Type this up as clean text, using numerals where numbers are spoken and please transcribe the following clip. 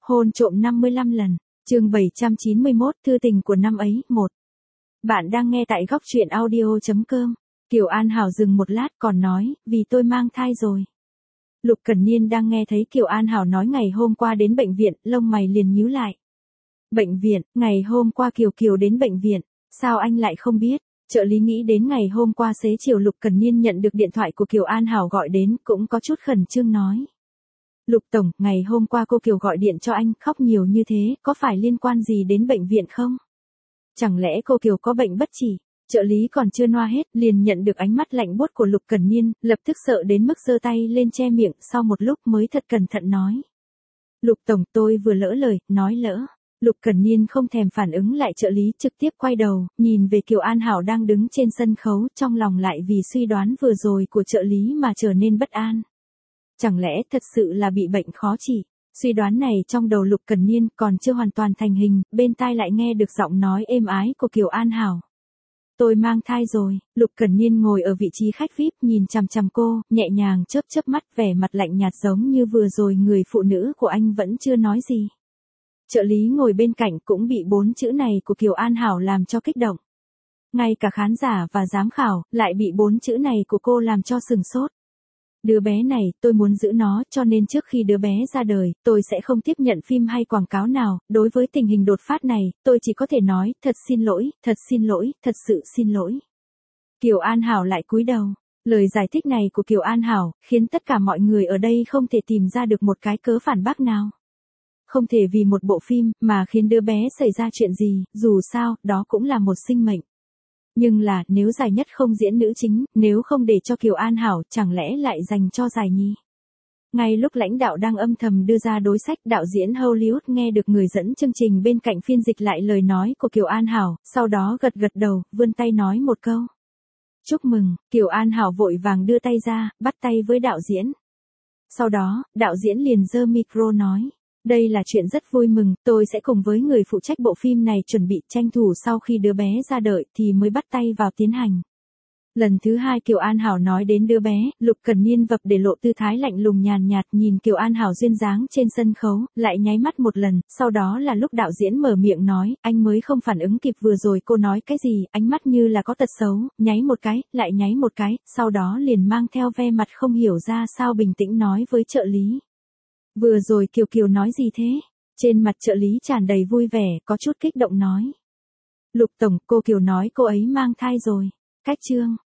Hôn trộm 55 lần, chương 791, thư tình của năm ấy, 1. Bạn đang nghe tại góc truyện audio.com. Kiều An Hảo dừng một lát còn nói, vì tôi mang thai rồi. Lục Cẩn Niên đang nghe thấy Kiều An Hảo nói ngày hôm qua đến bệnh viện, lông mày liền nhíu lại. Bệnh viện, ngày hôm qua Kiều đến bệnh viện, sao anh lại không biết? Trợ lý nghĩ đến ngày hôm qua xế chiều Lục Cẩn Niên nhận được điện thoại của Kiều An Hảo gọi đến, cũng có chút khẩn trương nói. Lục Tổng, ngày hôm qua cô Kiều gọi điện cho anh, khóc nhiều như thế, có phải liên quan gì đến bệnh viện không? Chẳng lẽ cô Kiều có bệnh bất chỉ? Trợ lý còn chưa noa hết, liền nhận được ánh mắt lạnh buốt của Lục Cẩn Niên, lập tức sợ đến mức giơ tay lên che miệng, sau một lúc mới thật cẩn thận nói. Lục Tổng, tôi vừa lỡ lời, nói lỡ. Lục Cẩn Niên không thèm phản ứng lại trợ lý, trực tiếp quay đầu, nhìn về Kiều An Hảo đang đứng trên sân khấu, trong lòng lại vì suy đoán vừa rồi của trợ lý mà trở nên bất an. Chẳng lẽ thật sự là bị bệnh khó trị? Suy đoán này trong đầu Lục Cẩn Niên còn chưa hoàn toàn thành hình, bên tai lại nghe được giọng nói êm ái của Kiều An Hảo. Tôi mang thai rồi. Lục Cẩn Niên ngồi ở vị trí khách VIP nhìn chằm chằm cô, nhẹ nhàng chớp chớp mắt, vẻ mặt lạnh nhạt giống như vừa rồi người phụ nữ của anh vẫn chưa nói gì. Trợ lý ngồi bên cạnh cũng bị 4 chữ này của Kiều An Hảo làm cho kích động. Ngay cả khán giả và giám khảo lại bị 4 chữ này của cô làm cho sừng sốt. Đứa bé này, tôi muốn giữ nó, cho nên trước khi đứa bé ra đời, tôi sẽ không tiếp nhận phim hay quảng cáo nào. Đối với tình hình đột phát này, tôi chỉ có thể nói, thật xin lỗi, thật sự xin lỗi. Kiều An Hảo lại cúi đầu. Lời giải thích này của Kiều An Hảo, khiến tất cả mọi người ở đây không thể tìm ra được một cái cớ phản bác nào. Không thể vì một bộ phim, mà khiến đứa bé xảy ra chuyện gì, dù sao, đó cũng là một sinh mệnh. Nhưng là, nếu giải nhất không diễn nữ chính, nếu không để cho Kiều An Hảo, chẳng lẽ lại dành cho giải nhì? Ngay lúc lãnh đạo đang âm thầm đưa ra đối sách, đạo diễn Hollywood nghe được người dẫn chương trình bên cạnh phiên dịch lại lời nói của Kiều An Hảo, sau đó gật gật đầu, vươn tay nói một câu. Chúc mừng, Kiều An Hảo vội vàng đưa tay ra, bắt tay với đạo diễn. Sau đó, đạo diễn liền giơ micro nói. Đây là chuyện rất vui mừng, tôi sẽ cùng với người phụ trách bộ phim này chuẩn bị tranh thủ sau khi đứa bé ra đời thì mới bắt tay vào tiến hành. Lần thứ 2 Kiều An Hảo nói đến đứa bé, Lục Cẩn Niên vập để lộ tư thái lạnh lùng nhàn nhạt nhìn Kiều An Hảo duyên dáng trên sân khấu, lại nháy mắt một lần, sau đó là lúc đạo diễn mở miệng nói, anh mới không phản ứng kịp vừa rồi cô nói cái gì, ánh mắt như là có tật xấu, nháy một cái, lại nháy một cái, sau đó liền mang theo ve mặt không hiểu ra sao bình tĩnh nói với trợ lý. Vừa rồi Kiều nói gì thế? Trên mặt trợ lý tràn đầy vui vẻ, có chút kích động nói. Lục Tổng, cô Kiều nói cô ấy mang thai rồi. Cách chương.